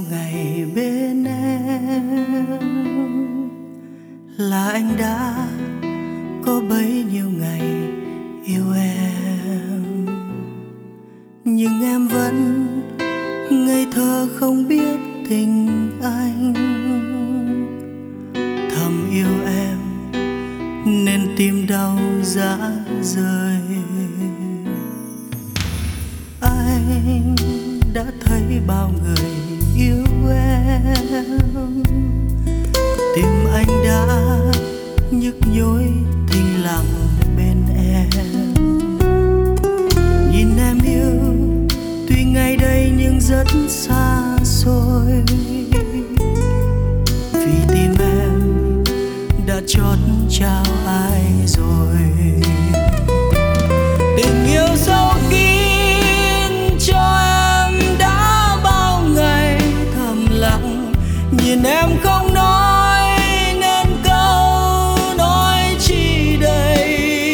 ngày bên em, là anh đã có bấy nhiêu ngày yêu em, nhưng em vẫn ngây thơ không biết tình anh. Thầm yêu em nên tim đau rã rời. Anh đã thấy bao người yêu em, tim anh đã nhức nhối thinh lặng bên em. Nhìn em yêu tuy ngày đây nhưng rất xa xôi, vì tim em đã chót trao ai rồi. Tình yêu sâu kín cho em đã bao ngày thầm lặng, nhìn em không nói nên câu nói chi đây.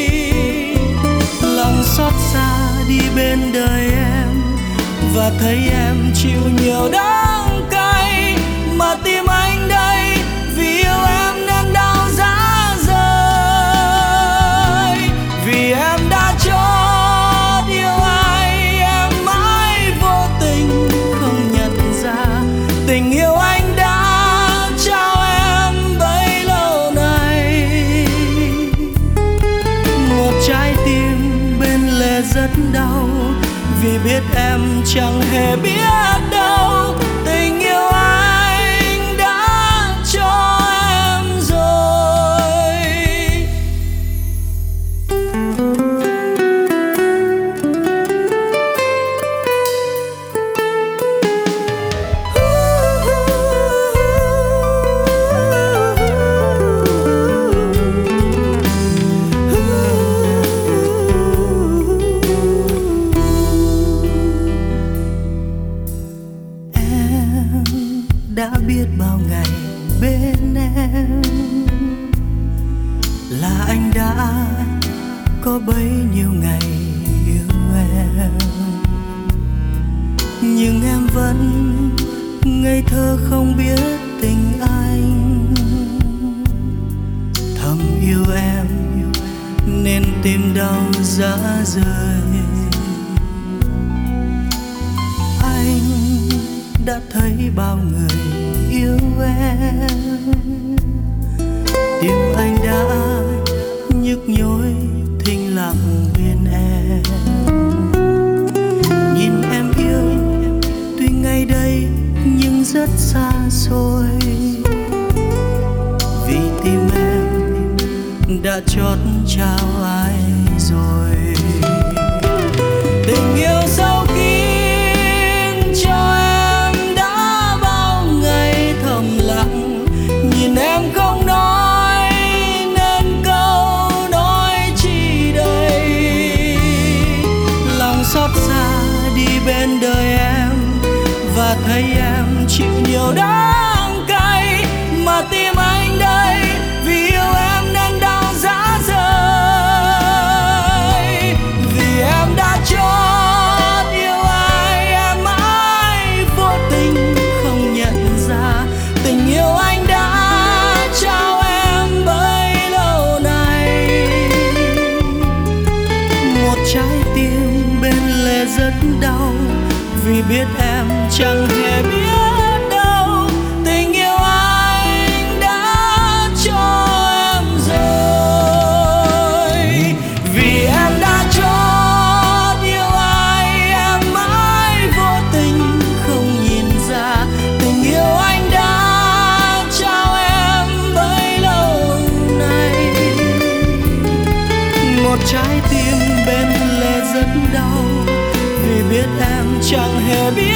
Lòng xót xa đi bên đời em và thấy em chịu nhiều đắng cay, mà tim anh đây vì yêu em nên đau rã rời. Vì em đã chót yêu ai em mãi vô tình không nhận ra, tình yêu anh đã trao em bấy lâu nay. Một trái tim bên lề rất đau, vì biết em chẳng hề biết đâu tình yêu anh đã cho em rồi. Đã biết bao ngày bên em, là anh đã có bấy nhiêu ngày yêu em, nhưng em vẫn ngây thơ không biết tình anh. Thầm yêu em nên tim đau rã rời. Anh đã thấy bao người yêu em, tim anh đã nhức nhối thinh lặng bên em. Nhìn em yêu tuy ngày đây nhưng rất xa xôi, vì tim em đã chót trao ai rồi. Tình yêu sâu kín cho em đã bao ngày thầm lặng, nhìn em không nói nên câu nói chi đây. Lòng xót xa đi bên đời em và thấy em chịu nhiều đắng cay, mà tim anh đây vì yêu em nên đau rã rời. Vì em đã chót yêu ai em mãi vô tình không nhận ra, tình yêu anh đã trao em bấy lâu nay. Một trái tim bên lề rất đau, vì biết em chẳng hề biết đâu tình yêu anh đã cho em rồi. Vì em đã chót yêu ai em mãi vô tình không nhìn ra, tình yêu anh đã trao em bấy lâu nay. Một trái tim bên lề rất đau, vì biết em chẳng hề biết